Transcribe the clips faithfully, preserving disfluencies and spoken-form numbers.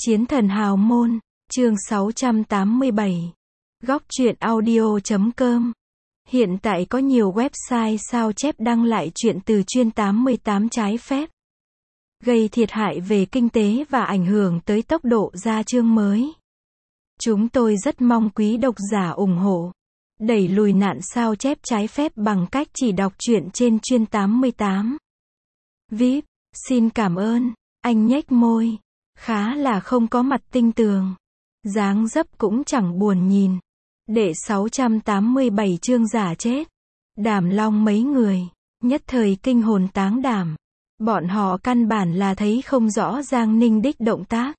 Chiến thần hào môn, chương sáu trăm tám mươi bảy. Góc truyện audio chấm com. Hiện tại có nhiều website sao chép đăng lại truyện từ chuyên tám mươi tám trái phép, gây thiệt hại về kinh tế và ảnh hưởng tới tốc độ ra chương mới. Chúng tôi rất mong quý độc giả ủng hộ, đẩy lùi nạn sao chép trái phép bằng cách chỉ đọc truyện trên chuyên tám mươi tám. vê i pê, xin cảm ơn. Anh nhếch môi, khá là không có mặt tinh tường, dáng dấp cũng chẳng buồn nhìn. Đệ sáu trăm tám mươi bảy chương giả chết. Đàm Long mấy người nhất thời kinh hồn táng đảm. Bọn họ căn bản là thấy không rõ Giang Ninh đích động tác,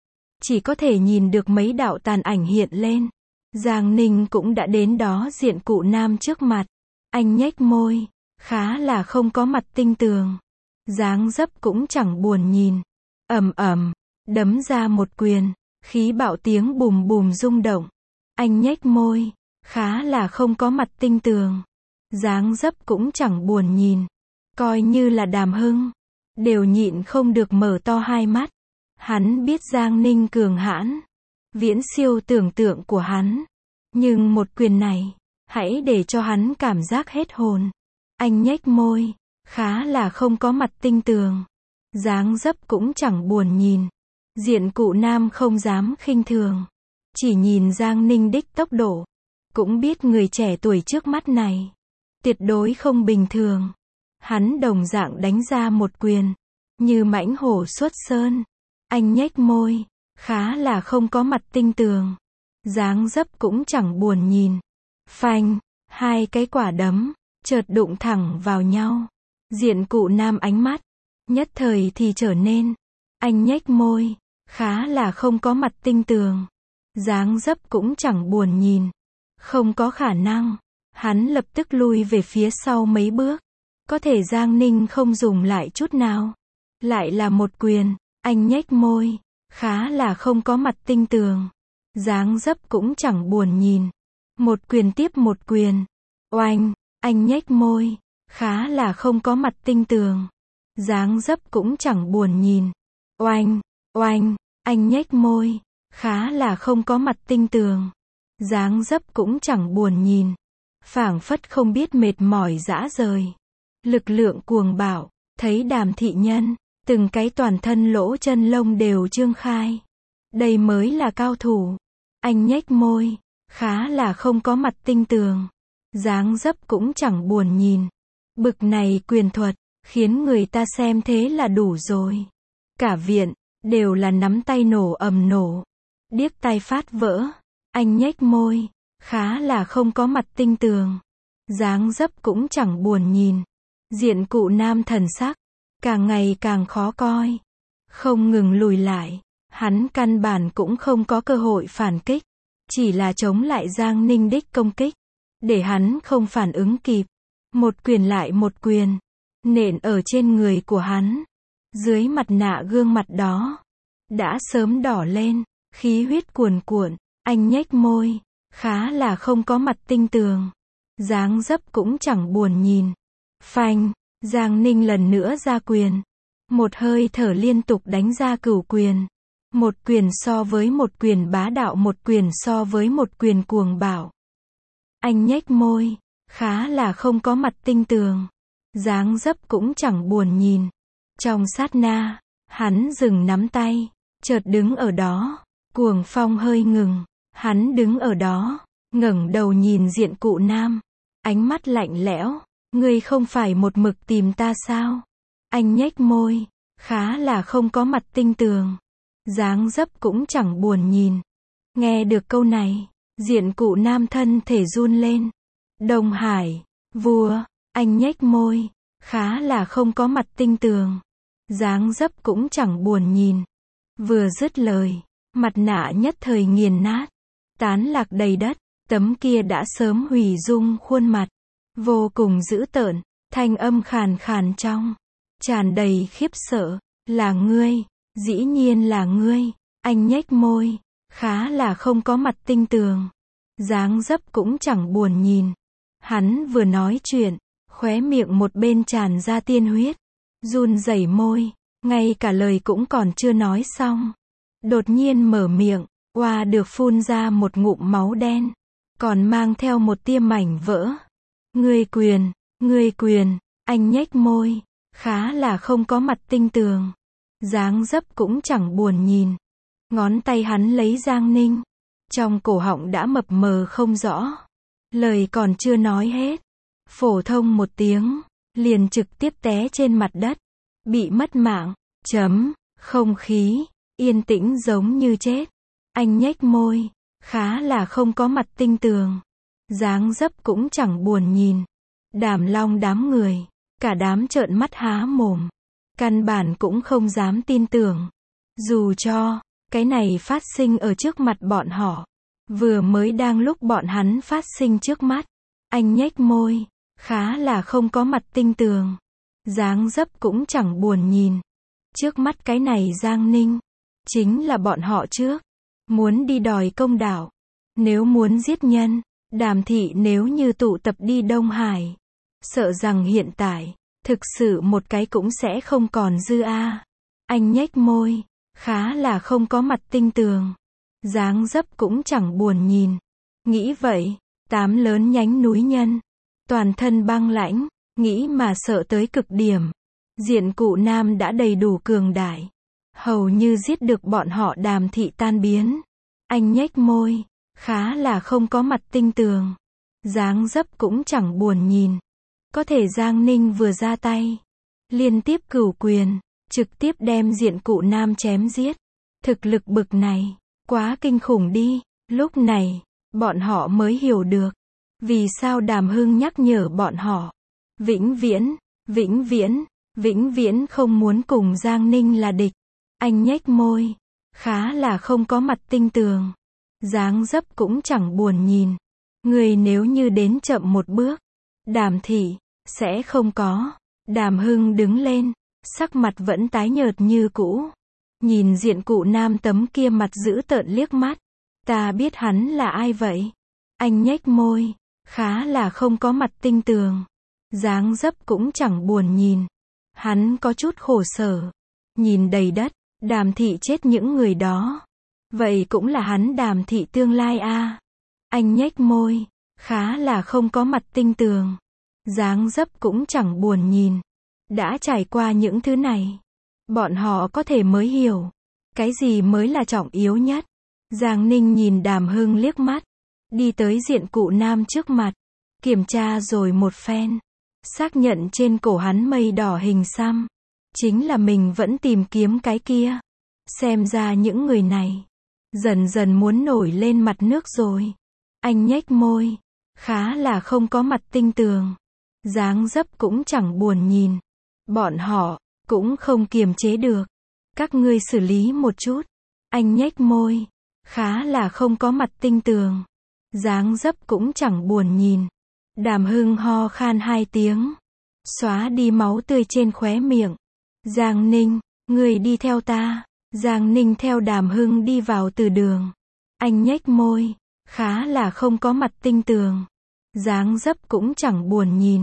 chỉ có thể nhìn được mấy đạo tàn ảnh hiện lên. Giang Ninh cũng đã đến đó diện cụ nam trước mặt. Anh nhếch môi, khá là không có mặt tinh tường, dáng dấp cũng chẳng buồn nhìn. Ầm ầm, đấm ra một quyền, khí bạo tiếng bùm bùm rung động. Anh nhếch môi, khá là không có mặt tinh tường, dáng dấp cũng chẳng buồn nhìn. Coi như là Đàm Hưng, đều nhịn không được mở to hai mắt. Hắn biết Giang Ninh cường hãn, viễn siêu tưởng tượng của hắn. Nhưng một quyền này, hãy để cho hắn cảm giác hết hồn. Anh nhếch môi, khá là không có mặt tinh tường, dáng dấp cũng chẳng buồn nhìn. Diện cụ nam không dám khinh thường, chỉ nhìn Giang Ninh đích tốc độ, cũng biết người trẻ tuổi trước mắt này tuyệt đối không bình thường. Hắn đồng dạng đánh ra một quyền, như mãnh hổ xuất sơn. Anh nhếch môi, khá là không có mặt tinh tường, dáng dấp cũng chẳng buồn nhìn. Phanh, hai cái quả đấm chợt đụng thẳng vào nhau. Diện cụ nam ánh mắt nhất thời thì trở nên. Anh nhếch môi, khá là không có mặt tinh tường, dáng dấp cũng chẳng buồn nhìn. Không có khả năng. Hắn lập tức lui về phía sau mấy bước. Có thể Giang Ninh không dùng lại chút nào. Lại là một quyền. Anh nhếch môi, khá là không có mặt tinh tường, dáng dấp cũng chẳng buồn nhìn. Một quyền tiếp một quyền. Oanh, anh nhếch môi, khá là không có mặt tinh tường, dáng dấp cũng chẳng buồn nhìn. Oanh, oanh, anh nhếch môi, khá là không có mặt tinh tường, dáng dấp cũng chẳng buồn nhìn. Phảng phất không biết mệt mỏi rã rời. Lực lượng cuồng bạo, thấy Đàm thị nhân, từng cái toàn thân lỗ chân lông đều trương khai. Đây mới là cao thủ. Anh nhếch môi, khá là không có mặt tinh tường, dáng dấp cũng chẳng buồn nhìn. Bực này quyền thuật, khiến người ta xem thế là đủ rồi. Cả viện, đều là nắm tay nổ ầm nổ, điếc tai phát vỡ. Anh nhếch môi, khá là không có mặt tinh tường, dáng dấp cũng chẳng buồn nhìn. Diện cụ nam thần sắc càng ngày càng khó coi, không ngừng lùi lại. Hắn căn bản cũng không có cơ hội phản kích, chỉ là chống lại Giang Ninh đích công kích, để hắn không phản ứng kịp. Một quyền lại một quyền, nện ở trên người của hắn. Dưới mặt nạ gương mặt đó, đã sớm đỏ lên, khí huyết cuồn cuộn. Anh nhếch môi, khá là không có mặt tinh tường, dáng dấp cũng chẳng buồn nhìn. Phanh, Giang Ninh lần nữa ra quyền. Một hơi thở liên tục đánh ra cửu quyền. Một quyền so với một quyền bá đạo, một quyền so với một quyền cuồng bạo. Anh nhếch môi, khá là không có mặt tinh tường, dáng dấp cũng chẳng buồn nhìn. Trong sát na, hắn dừng nắm tay, chợt đứng ở đó. Cuồng phong hơi ngừng, hắn đứng ở đó, ngẩng đầu nhìn diện cụ nam, ánh mắt lạnh lẽo. Ngươi không phải một mực tìm ta sao? Anh nhếch môi, khá là không có mặt tinh tường, dáng dấp cũng chẳng buồn nhìn. Nghe được câu này, diện cụ nam thân thể run lên. Đông Hải, vua, anh nhếch môi, khá là không có mặt tinh tường, dáng dấp cũng chẳng buồn nhìn. Vừa dứt lời, mặt nạ nhất thời nghiền nát, tán lạc đầy đất. Tấm kia đã sớm hủy dung khuôn mặt, vô cùng dữ tợn, thanh âm khàn khàn trong, tràn đầy khiếp sợ. Là ngươi, dĩ nhiên là ngươi. Anh nhếch môi, khá là không có mặt tinh tường, dáng dấp cũng chẳng buồn nhìn. Hắn vừa nói chuyện, khóe miệng một bên tràn ra tiên huyết, run rẩy môi, ngay cả lời cũng còn chưa nói xong. đột nhiên mở miệng, oa được phun ra một ngụm máu đen, còn mang theo một tia mảnh vỡ. Ngươi Quyền, ngươi Quyền, anh nhếch môi, khá là không có mặt tinh tường. Dáng dấp cũng chẳng buồn nhìn. Ngón tay hắn lấy Giang Ninh. Trong cổ họng đã mập mờ không rõ. Lời còn chưa nói hết. Phổ thông một tiếng, liền trực tiếp té trên mặt đất. Bị mất mạng. Chấm, không khí, yên tĩnh giống như chết. Anh nhếch môi, khá là không có mặt tinh tường. Dáng dấp cũng chẳng buồn nhìn. Đàm Long đám người, cả đám trợn mắt há mồm. Căn bản cũng không dám tin tưởng. Dù cho, cái này phát sinh ở trước mặt bọn họ. Vừa mới đang lúc bọn hắn phát sinh trước mắt. Anh nhếch môi, khá là không có mặt tinh tường. Dáng dấp cũng chẳng buồn nhìn. Trước mắt cái này Giang Ninh, chính là bọn họ trước. Muốn đi đòi công đạo. Nếu muốn giết nhân, Đàm thị nếu như tụ tập đi Đông Hải. Sợ rằng hiện tại, thực sự một cái cũng sẽ không còn dư a. Anh nhếch môi, khá là không có mặt tinh tường. Dáng dấp cũng chẳng buồn nhìn. Nghĩ vậy, tám lớn nhánh núi nhân. Toàn thân băng lãnh, nghĩ mà sợ tới cực điểm. Diện Cụ Nam đã đầy đủ cường đại. Hầu như giết được bọn họ Đàm thị tan biến. Anh nhếch môi, khá là không có mặt tinh tường. Dáng dấp cũng chẳng buồn nhìn. Có thể Giang Ninh vừa ra tay. Liên tiếp cửu quyền, trực tiếp đem Diện Cụ Nam chém giết. Thực lực bực này, quá kinh khủng đi. Lúc này, bọn họ mới hiểu được. Vì sao Đàm Hưng nhắc nhở bọn họ. Vĩnh viễn, vĩnh viễn, vĩnh viễn không muốn cùng Giang Ninh là địch. Anh nhếch môi, khá là không có mặt tinh tường. Dáng dấp cũng chẳng buồn nhìn. Người nếu như đến chậm một bước, Đàm thị, sẽ không có. Đàm Hưng đứng lên, sắc mặt vẫn tái nhợt như cũ. Nhìn Diện Cụ Nam tấm kia mặt dữ tợn liếc mắt. Ta biết hắn là ai vậy? Anh nhếch môi, khá là không có mặt tinh tường. Dáng dấp cũng chẳng buồn nhìn. Hắn có chút khổ sở. Nhìn đầy đất, Đàm thị chết những người đó. Vậy cũng là hắn Đàm thị tương lai a. Anh nhếch môi, khá là không có mặt tinh tường. Dáng dấp cũng chẳng buồn nhìn. Đã trải qua những thứ này, bọn họ có thể mới hiểu. Cái gì mới là trọng yếu nhất. Giang Ninh nhìn Đàm Hưng liếc mắt. Đi tới Diện Cụ Nam trước mặt. Kiểm tra rồi một phen. Xác nhận trên cổ hắn mây đỏ hình xăm. Chính là mình vẫn tìm kiếm cái kia. Xem ra những người này dần dần muốn nổi lên mặt nước rồi. Anh nhếch môi, khá là không có mặt tinh tường. Dáng dấp cũng chẳng buồn nhìn. Bọn họ cũng không kiềm chế được. Các ngươi xử lý một chút. Anh nhếch môi, khá là không có mặt tinh tường. Dáng dấp cũng chẳng buồn nhìn. Đàm Hưng ho khan hai tiếng, xóa đi máu tươi trên khóe miệng. Giang Ninh, người đi theo ta. Giang Ninh theo Đàm Hưng đi vào từ đường. Anh nhếch môi, khá là không có mặt tinh tường. Dáng dấp cũng chẳng buồn nhìn.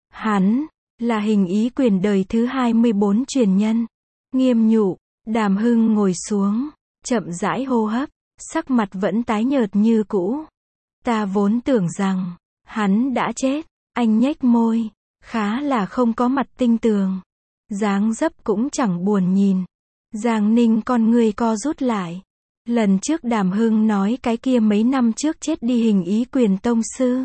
Hắn là Hình Ý Quyền đời thứ hai mươi bốn truyền nhân. Nghiêm nhụ. Đàm Hưng ngồi xuống, chậm rãi hô hấp, sắc mặt vẫn tái nhợt như cũ. Ta vốn tưởng rằng hắn đã chết. Anh nhếch môi, khá là không có mặt tinh tường. Dáng dấp cũng chẳng buồn nhìn. Giang Ninh con người co rút lại. Lần trước Đàm Hưng nói cái kia mấy năm trước chết đi Hình Ý Quyền tông sư.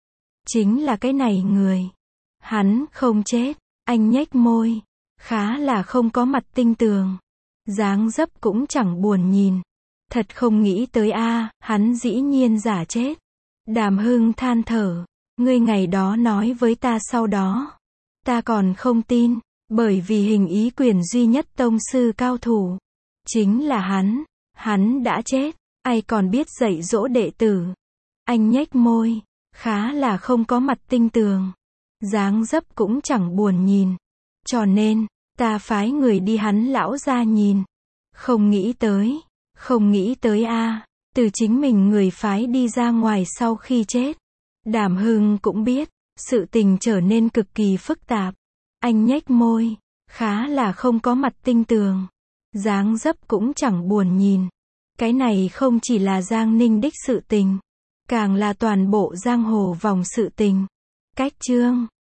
Chính là cái này người. Hắn không chết. Anh nhếch môi, khá là không có mặt tinh tường. Dáng dấp cũng chẳng buồn nhìn. Thật không nghĩ tới a, hắn dĩ nhiên giả chết. Đàm Hưng than thở. Ngươi ngày đó nói với ta sau đó. Ta còn không tin. Bởi vì Hình Ý Quyền duy nhất tông sư cao thủ. Chính là hắn. Hắn đã chết. Ai còn biết dạy dỗ đệ tử. Anh nhếch môi, khá là không có mặt tinh tường. Dáng dấp cũng chẳng buồn nhìn. Cho nên, ta phái người đi hắn lão ra nhìn. Không nghĩ tới. Không nghĩ tới a, từ chính mình người phái đi ra ngoài sau khi chết. Đàm Hưng cũng biết, sự tình trở nên cực kỳ phức tạp. Anh nhếch môi, khá là không có mặt tinh tường. dáng dấp cũng chẳng buồn nhìn. Cái này không chỉ là Giang Ninh đích sự tình, càng là toàn bộ giang hồ vòng sự tình. Cách chương